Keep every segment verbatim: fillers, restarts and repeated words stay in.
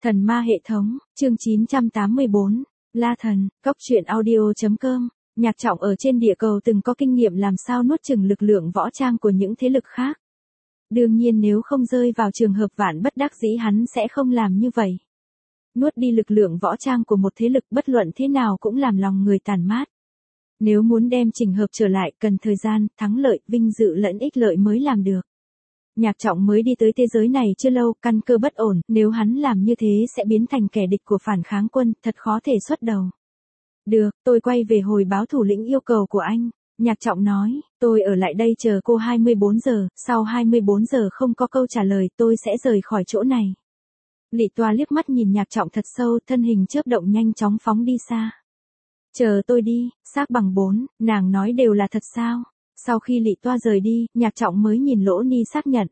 Thần ma hệ thống, chương chín trăm tám mươi bốn, La Thần, Cốc truyện audio chấm com. Nhạc Trọng ở trên địa cầu từng có kinh nghiệm làm sao nuốt chửng lực lượng võ trang của những thế lực khác. Đương nhiên nếu không rơi vào trường hợp vạn bất đắc dĩ hắn sẽ không làm như vậy. Nuốt đi lực lượng võ trang của một thế lực bất luận thế nào cũng làm lòng người tàn mát. Nếu muốn đem chỉnh hợp trở lại cần thời gian, thắng lợi, vinh dự lẫn ích lợi mới làm được. Nhạc Trọng mới đi tới thế giới này chưa lâu, căn cơ bất ổn, nếu hắn làm như thế sẽ biến thành kẻ địch của phản kháng quân, thật khó thể xuất đầu. Được, tôi quay về hồi báo thủ lĩnh yêu cầu của anh. Nhạc Trọng nói, tôi ở lại đây chờ cô hai mươi bốn giờ, sau hai mươi bốn giờ không có câu trả lời tôi sẽ rời khỏi chỗ này. Lị Toa liếc mắt nhìn Nhạc Trọng thật sâu, thân hình chớp động nhanh chóng phóng đi xa. Chờ tôi đi, xác bằng bốn, nàng nói đều là thật sao? Sau khi Lị Toa rời đi, Nhạc Trọng mới nhìn Lỗ Ni xác nhận.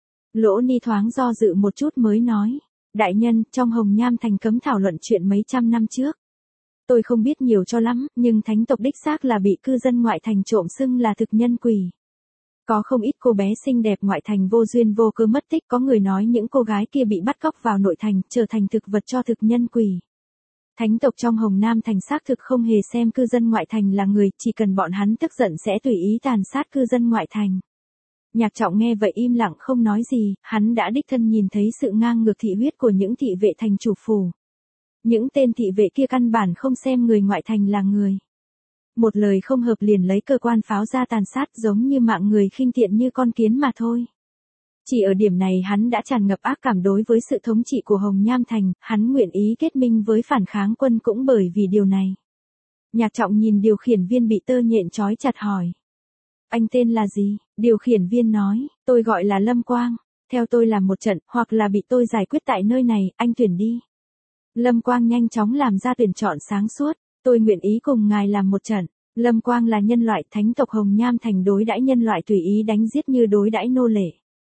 Lỗ Ni thoáng do dự một chút mới nói, đại nhân, trong Hồng Nham Thành cấm thảo luận chuyện mấy trăm năm trước. Tôi không biết nhiều cho lắm, nhưng thánh tộc đích xác là bị cư dân ngoại thành trộm xưng là thực nhân quỷ. Có không ít cô bé xinh đẹp ngoại thành vô duyên vô cớ mất tích, có người nói những cô gái kia bị bắt cóc vào nội thành, trở thành thực vật cho thực nhân quỷ. Thánh tộc trong Hồng Nam Thành xác thực không hề xem cư dân ngoại thành là người, chỉ cần bọn hắn tức giận sẽ tùy ý tàn sát cư dân ngoại thành. Nhạc Trọng nghe vậy im lặng không nói gì, hắn đã đích thân nhìn thấy sự ngang ngược thị huyết của những thị vệ thành chủ phủ. Những tên thị vệ kia căn bản không xem người ngoại thành là người. Một lời không hợp liền lấy cơ quan pháo ra tàn sát giống như mạng người khinh tiện như con kiến mà thôi. Chỉ ở điểm này hắn đã tràn ngập ác cảm đối với sự thống trị của Hồng Nham Thành, hắn nguyện ý kết minh với phản kháng quân cũng bởi vì điều này. Nhạc Trọng nhìn điều khiển viên bị tơ nhện trói chặt hỏi. Anh tên là gì? Điều khiển viên nói, tôi gọi là Lâm Quang, theo tôi làm một trận, hoặc là bị tôi giải quyết tại nơi này, anh tuyển đi. Lâm Quang nhanh chóng làm ra tuyển chọn sáng suốt, tôi nguyện ý cùng ngài làm một trận. Lâm Quang là nhân loại, thánh tộc Hồng Nham Thành đối đãi nhân loại tùy ý đánh giết như đối đãi nô lệ.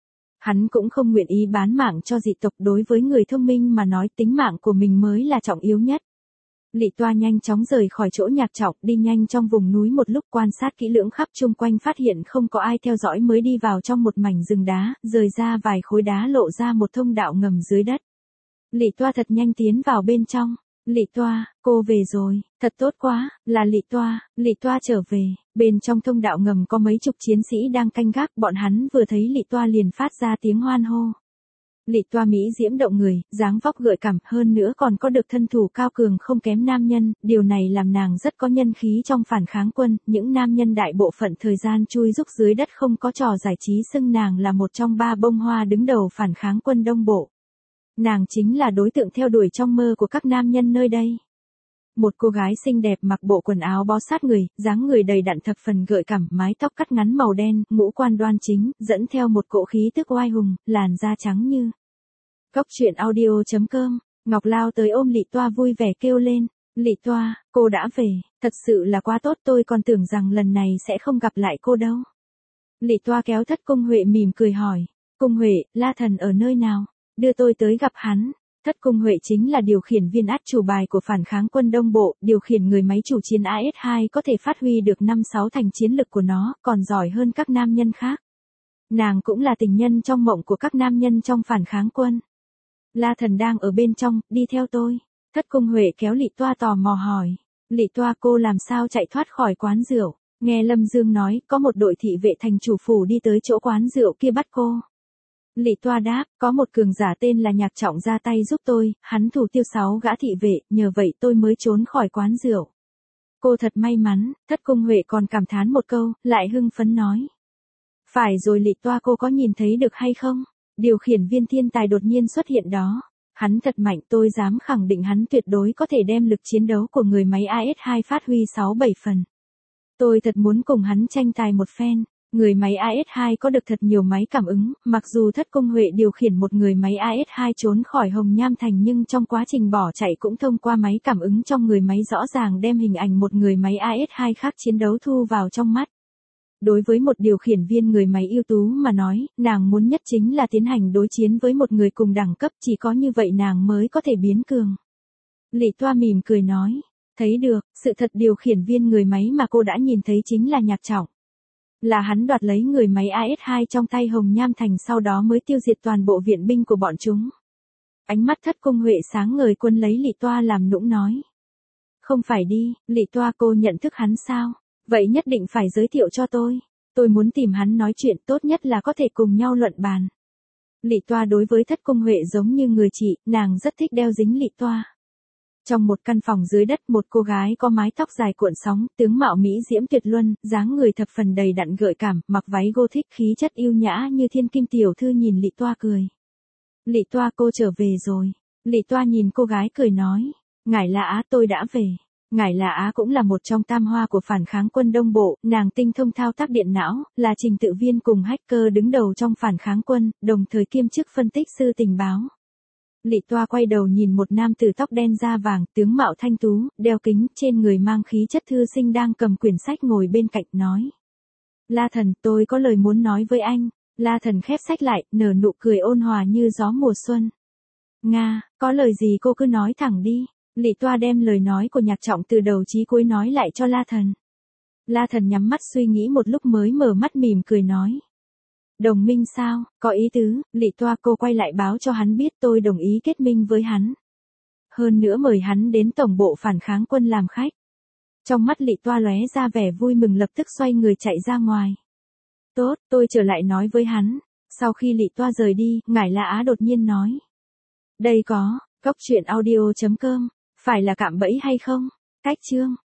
Hắn cũng không nguyện ý bán mạng cho dị tộc, đối với người thông minh mà nói tính mạng của mình mới là trọng yếu nhất. Lị Toa nhanh chóng rời khỏi chỗ Nhạc Trọng, đi nhanh trong vùng núi một lúc quan sát kỹ lưỡng khắp chung quanh phát hiện không có ai theo dõi mới đi vào trong một mảnh rừng đá, rời ra vài khối đá lộ ra một thông đạo ngầm dưới đất. Lị Toa thật nhanh tiến vào bên trong. Lị Toa, cô về rồi, thật tốt quá, là Lị Toa, Lị Toa trở về. Bên trong thông đạo ngầm có mấy chục chiến sĩ đang canh gác, bọn hắn vừa thấy Lị Toa liền phát ra tiếng hoan hô. Lị Toa mỹ diễm động người, dáng vóc gợi cảm, hơn nữa còn có được thân thủ cao cường không kém nam nhân, điều này làm nàng rất có nhân khí trong phản kháng quân, những nam nhân đại bộ phận thời gian chui rúc dưới đất không có trò giải trí xưng nàng là một trong ba bông hoa đứng đầu phản kháng quân Đông Bộ. Nàng chính là đối tượng theo đuổi trong mơ của các nam nhân nơi đây. Một cô gái xinh đẹp mặc bộ quần áo bó sát người, dáng người đầy đặn thập phần gợi cảm, mái tóc cắt ngắn màu đen, ngũ quan đoan chính, dẫn theo một cỗ khí tức oai hùng, làn da trắng như. Cốc truyện audio chấm com, Ngọc lao tới ôm Lị Toa vui vẻ kêu lên, Lị Toa, cô đã về, thật sự là quá tốt, tôi còn tưởng rằng lần này sẽ không gặp lại cô đâu. Lị Toa kéo Thất Cung Huệ mỉm cười hỏi, Cung Huệ, La Thần ở nơi nào? Đưa tôi tới gặp hắn. Thất Cung Huệ chính là điều khiển viên át chủ bài của phản kháng quân Đông Bộ, điều khiển người máy chủ chiến A S hai có thể phát huy được năm sáu thành chiến lực của nó, còn giỏi hơn các nam nhân khác. Nàng cũng là tình nhân trong mộng của các nam nhân trong phản kháng quân. La Thần đang ở bên trong, đi theo tôi. Thất Cung Huệ kéo Lị Toa tò mò hỏi. Lị Toa, cô làm sao chạy thoát khỏi quán rượu? Nghe Lâm Dương nói, có một đội thị vệ thành chủ phủ đi tới chỗ quán rượu kia bắt cô. Lị Toa đáp, có một cường giả tên là Nhạc Trọng ra tay giúp tôi, hắn thủ tiêu sáu gã thị vệ, nhờ vậy tôi mới trốn khỏi quán rượu. Cô thật may mắn. Thất Cung Huệ còn cảm thán một câu, lại hưng phấn nói. Phải rồi Lị Toa, cô có nhìn thấy được hay không? Điều khiển viên thiên tài đột nhiên xuất hiện đó. Hắn thật mạnh, tôi dám khẳng định hắn tuyệt đối có thể đem lực chiến đấu của người máy A S hai phát huy sáu bảy phần. Tôi thật muốn cùng hắn tranh tài một phen. Người máy A S hai có được thật nhiều máy cảm ứng, mặc dù Thất Cung Huệ điều khiển một người máy A S hai trốn khỏi Hồng Nham Thành nhưng trong quá trình bỏ chạy cũng thông qua máy cảm ứng trong người máy rõ ràng đem hình ảnh một người máy A S hai khác chiến đấu thu vào trong mắt. Đối với một điều khiển viên người máy ưu tú mà nói, nàng muốn nhất chính là tiến hành đối chiến với một người cùng đẳng cấp, chỉ có như vậy nàng mới có thể biến cường. Lị Toa mỉm cười nói, thấy được, sự thật điều khiển viên người máy mà cô đã nhìn thấy chính là Nhạc Trọng. Là hắn đoạt lấy người máy A S hai trong tay Hồng Nham Thành sau đó mới tiêu diệt toàn bộ viện binh của bọn chúng. Ánh mắt Thất Cung Huệ sáng ngời quân lấy Lị Toa làm nũng nói. Không phải đi, Lị Toa cô nhận thức hắn sao? Vậy nhất định phải giới thiệu cho tôi. Tôi muốn tìm hắn nói chuyện, tốt nhất là có thể cùng nhau luận bàn. Lị Toa đối với Thất Cung Huệ giống như người chị, nàng rất thích đeo dính Lị Toa. Trong một căn phòng dưới đất, một cô gái có mái tóc dài cuộn sóng, tướng mạo mỹ diễm tuyệt luân, dáng người thập phần đầy đặn gợi cảm, mặc váy gothic khí chất yêu nhã như thiên kim tiểu thư nhìn Lị Toa cười. Lị Toa cô trở về rồi. Lị Toa nhìn cô gái cười nói. Ngải La Á tôi đã về. Ngải La Á cũng là một trong tam hoa của phản kháng quân Đông Bộ, nàng tinh thông thao tác điện não, là trình tự viên cùng hacker đứng đầu trong phản kháng quân, đồng thời kiêm chức phân tích sư tình báo. Lị Toa quay đầu nhìn một nam tử tóc đen da vàng, tướng mạo thanh tú, đeo kính, trên người mang khí chất thư sinh đang cầm quyển sách ngồi bên cạnh nói. La Thần, tôi có lời muốn nói với anh. La Thần khép sách lại, nở nụ cười ôn hòa như gió mùa xuân. Nga, có lời gì cô cứ nói thẳng đi. Lị Toa đem lời nói của Nhạc Trọng từ đầu chí cuối nói lại cho La Thần. La Thần nhắm mắt suy nghĩ một lúc mới mở mắt mỉm cười nói. Đồng minh sao, có ý tứ. Lị Toa cô quay lại báo cho hắn biết tôi đồng ý kết minh với hắn. Hơn nữa mời hắn đến tổng bộ phản kháng quân làm khách. Trong mắt Lị Toa lóe ra vẻ vui mừng, lập tức xoay người chạy ra ngoài. Tốt, tôi trở lại nói với hắn. Sau khi Lị Toa rời đi, Ngải La Á đột nhiên nói. Đây có, cốc truyện audio chấm com, phải là cạm bẫy hay không? Cách chương.